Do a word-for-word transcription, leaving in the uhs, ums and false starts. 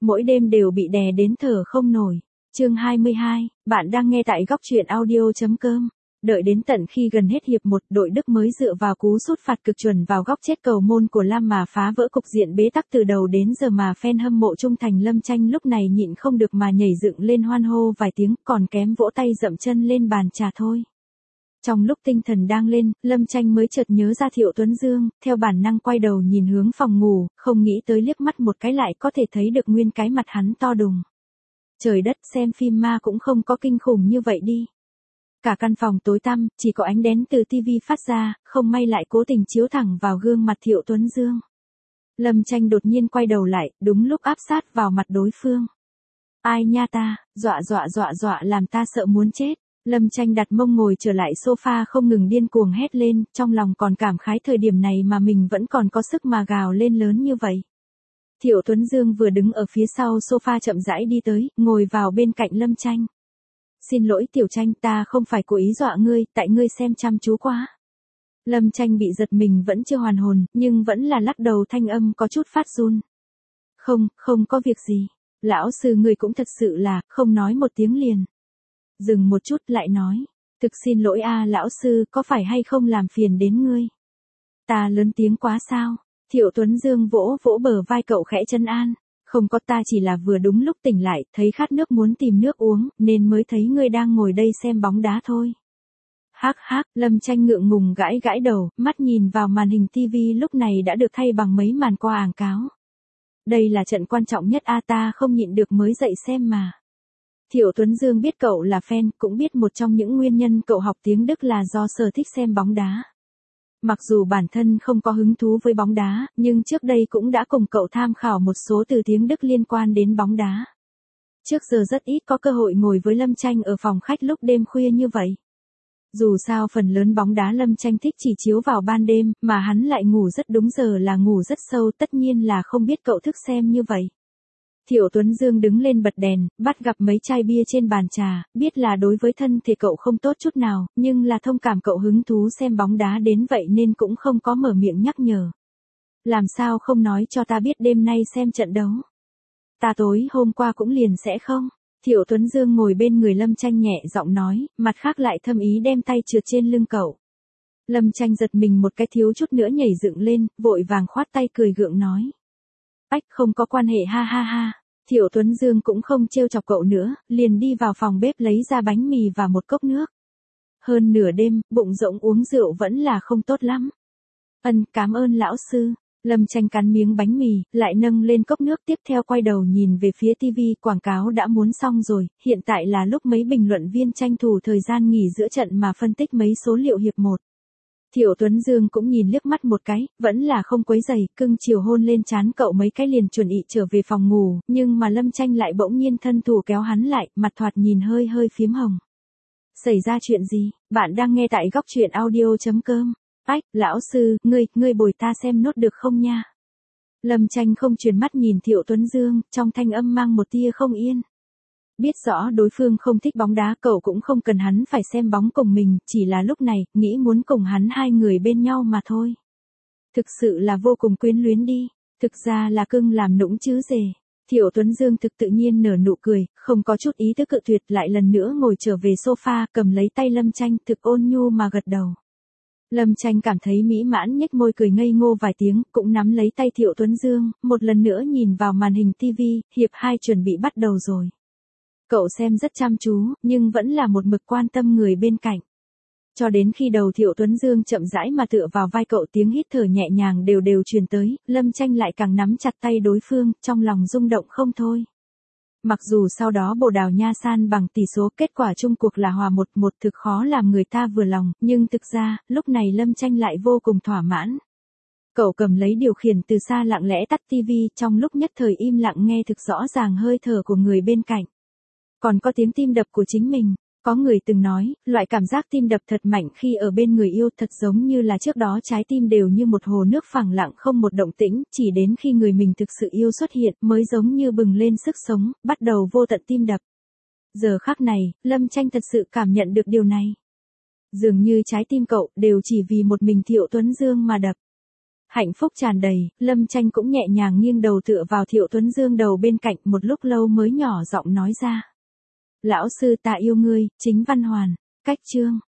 mỗi đêm đều bị đè đến thở không nổi. Chương hai mươi hai, bạn đang nghe tại góc truyện audio.com. Đợi đến tận khi gần hết hiệp một, đội Đức mới dựa vào cú sút phạt cực chuẩn vào góc chết cầu môn của Lam mà phá vỡ cục diện bế tắc từ đầu đến giờ mà fan hâm mộ trung thành Lâm Chanh lúc này nhịn không được mà nhảy dựng lên hoan hô vài tiếng, còn kém vỗ tay dậm chân lên bàn trà thôi. Trong lúc tinh thần đang lên, Lâm Chanh mới chợt nhớ ra Thiệu Tuấn Dương, theo bản năng quay đầu nhìn hướng phòng ngủ, không nghĩ tới liếc mắt một cái lại có thể thấy được nguyên cái mặt hắn to đùng. Trời đất, xem phim ma cũng không có kinh khủng như vậy đi. Cả căn phòng tối tăm, chỉ có ánh đèn từ tivi phát ra, không may lại cố tình chiếu thẳng vào gương mặt Thiệu Tuấn Dương. Lâm Chanh đột nhiên quay đầu lại, đúng lúc áp sát vào mặt đối phương. Ai nha ta, dọa dọa dọa dọa làm ta sợ muốn chết. Lâm Chanh đặt mông ngồi trở lại sofa không ngừng điên cuồng hét lên, trong lòng còn cảm khái thời điểm này mà mình vẫn còn có sức mà gào lên lớn như vậy. Thiệu Tuấn Dương vừa đứng ở phía sau sofa chậm rãi đi tới, ngồi vào bên cạnh Lâm Chanh. Xin lỗi Tiểu Chanh, ta không phải cố ý dọa ngươi, tại ngươi xem chăm chú quá. Lâm Chanh bị giật mình vẫn chưa hoàn hồn, nhưng vẫn là lắc đầu thanh âm có chút phát run. Không, không có việc gì. Lão sư ngươi cũng thật sự là, không nói một tiếng liền. Dừng một chút lại nói. Thực xin lỗi a lão sư, có phải hay không làm phiền đến ngươi? Ta lớn tiếng quá sao? Thiệu Tuấn Dương vỗ vỗ bờ vai cậu khẽ trấn an. Không có, ta chỉ là vừa đúng lúc tỉnh lại, thấy khát nước muốn tìm nước uống, nên mới thấy ngươi đang ngồi đây xem bóng đá thôi. Hắc hắc, Lâm Chanh ngượng ngùng gãi gãi đầu, mắt nhìn vào màn hình tivi lúc này đã được thay bằng mấy màn quảng cáo. Đây là trận quan trọng nhất a ta không nhịn được mới dậy xem mà. Thiệu Tuấn Dương biết cậu là fan, cũng biết một trong những nguyên nhân cậu học tiếng Đức là do sở thích xem bóng đá. Mặc dù bản thân không có hứng thú với bóng đá, nhưng trước đây cũng đã cùng cậu tham khảo một số từ tiếng Đức liên quan đến bóng đá. Trước giờ rất ít có cơ hội ngồi với Lâm Chanh ở phòng khách lúc đêm khuya như vậy. Dù sao phần lớn bóng đá Lâm Chanh thích chỉ chiếu vào ban đêm, mà hắn lại ngủ rất đúng giờ là ngủ rất sâu, tất nhiên là không biết cậu thức xem như vậy. Thiệu Tuấn Dương đứng lên bật đèn, bắt gặp mấy chai bia trên bàn trà, biết là đối với thân thể cậu không tốt chút nào, nhưng là thông cảm cậu hứng thú xem bóng đá đến vậy nên cũng không có mở miệng nhắc nhở. Làm sao không nói cho ta biết đêm nay xem trận đấu? Ta tối hôm qua cũng liền sẽ không? Thiệu Tuấn Dương ngồi bên người Lâm Chanh nhẹ giọng nói, mặt khác lại thâm ý đem tay trượt trên lưng cậu. Lâm Chanh giật mình một cái thiếu chút nữa nhảy dựng lên, vội vàng khoát tay cười gượng nói. Ách, không có quan hệ ha ha ha. Thiệu Tuấn Dương cũng không trêu chọc cậu nữa, liền đi vào phòng bếp lấy ra bánh mì và một cốc nước. Hơn nửa đêm, bụng rỗng uống rượu vẫn là không tốt lắm. Ân, cảm ơn lão sư. Lâm Chanh cắn miếng bánh mì, lại nâng lên cốc nước tiếp theo quay đầu nhìn về phía tivi, quảng cáo đã muốn xong rồi, hiện tại là lúc mấy bình luận viên tranh thủ thời gian nghỉ giữa trận mà phân tích mấy số liệu hiệp một. Thiệu Tuấn Dương cũng nhìn liếc mắt một cái, vẫn là không quấy giày, cưng chiều hôn lên trán cậu mấy cái liền chuẩn bị trở về phòng ngủ, nhưng mà Lâm Chanh lại bỗng nhiên thân thủ kéo hắn lại, mặt thoạt nhìn hơi hơi phím hồng. Xảy ra chuyện gì? Bạn đang nghe tại góc truyện audio.com. Ách, lão sư, ngươi, ngươi bồi ta xem nốt được không nha? Lâm Chanh không chuyển mắt nhìn Thiệu Tuấn Dương, trong thanh âm mang một tia không yên. Biết rõ đối phương không thích bóng đá, cậu cũng không cần hắn phải xem bóng cùng mình, chỉ là lúc này, nghĩ muốn cùng hắn hai người bên nhau mà thôi. Thực sự là vô cùng quyến luyến đi, thực ra là cưng làm nũng chứ dề. Thiệu Tuấn Dương thực tự nhiên nở nụ cười, không có chút ý thức cự tuyệt, lại lần nữa ngồi trở về sofa, cầm lấy tay Lâm Chanh, thực ôn nhu mà gật đầu. Lâm Chanh cảm thấy mỹ mãn nhếch môi cười ngây ngô vài tiếng, cũng nắm lấy tay Thiệu Tuấn Dương, một lần nữa nhìn vào màn hình tivi, hiệp hai chuẩn bị bắt đầu rồi. Cậu xem rất chăm chú, nhưng vẫn là một mực quan tâm người bên cạnh. Cho đến khi đầu Thiệu Tuấn Dương chậm rãi mà tựa vào vai cậu, tiếng hít thở nhẹ nhàng đều đều truyền tới, Lâm Chanh lại càng nắm chặt tay đối phương, trong lòng rung động không thôi. Mặc dù sau đó Bồ Đào Nha san bằng tỷ số, kết quả chung cuộc là hòa một một, thực khó làm người ta vừa lòng, nhưng thực ra, lúc này Lâm Chanh lại vô cùng thỏa mãn. Cậu cầm lấy điều khiển từ xa lặng lẽ tắt tivi, trong lúc nhất thời im lặng nghe thực rõ ràng hơi thở của người bên cạnh. Còn có tiếng tim đập của chính mình. Có người từng nói, loại cảm giác tim đập thật mạnh khi ở bên người yêu thật giống như là trước đó trái tim đều như một hồ nước phẳng lặng không một động tĩnh, chỉ đến khi người mình thực sự yêu xuất hiện mới giống như bừng lên sức sống, bắt đầu vô tận tim đập. Giờ khắc này, Lâm Chanh thật sự cảm nhận được điều này. Dường như trái tim cậu đều chỉ vì một mình Thiệu Tuấn Dương mà đập. Hạnh phúc tràn đầy, Lâm Tranh cũng nhẹ nhàng nghiêng đầu tựa vào Thiệu Tuấn Dương đầu bên cạnh, một lúc lâu mới nhỏ giọng nói ra. Lão sư ta yêu ngươi, Chính Văn Hoàn. Cách chương.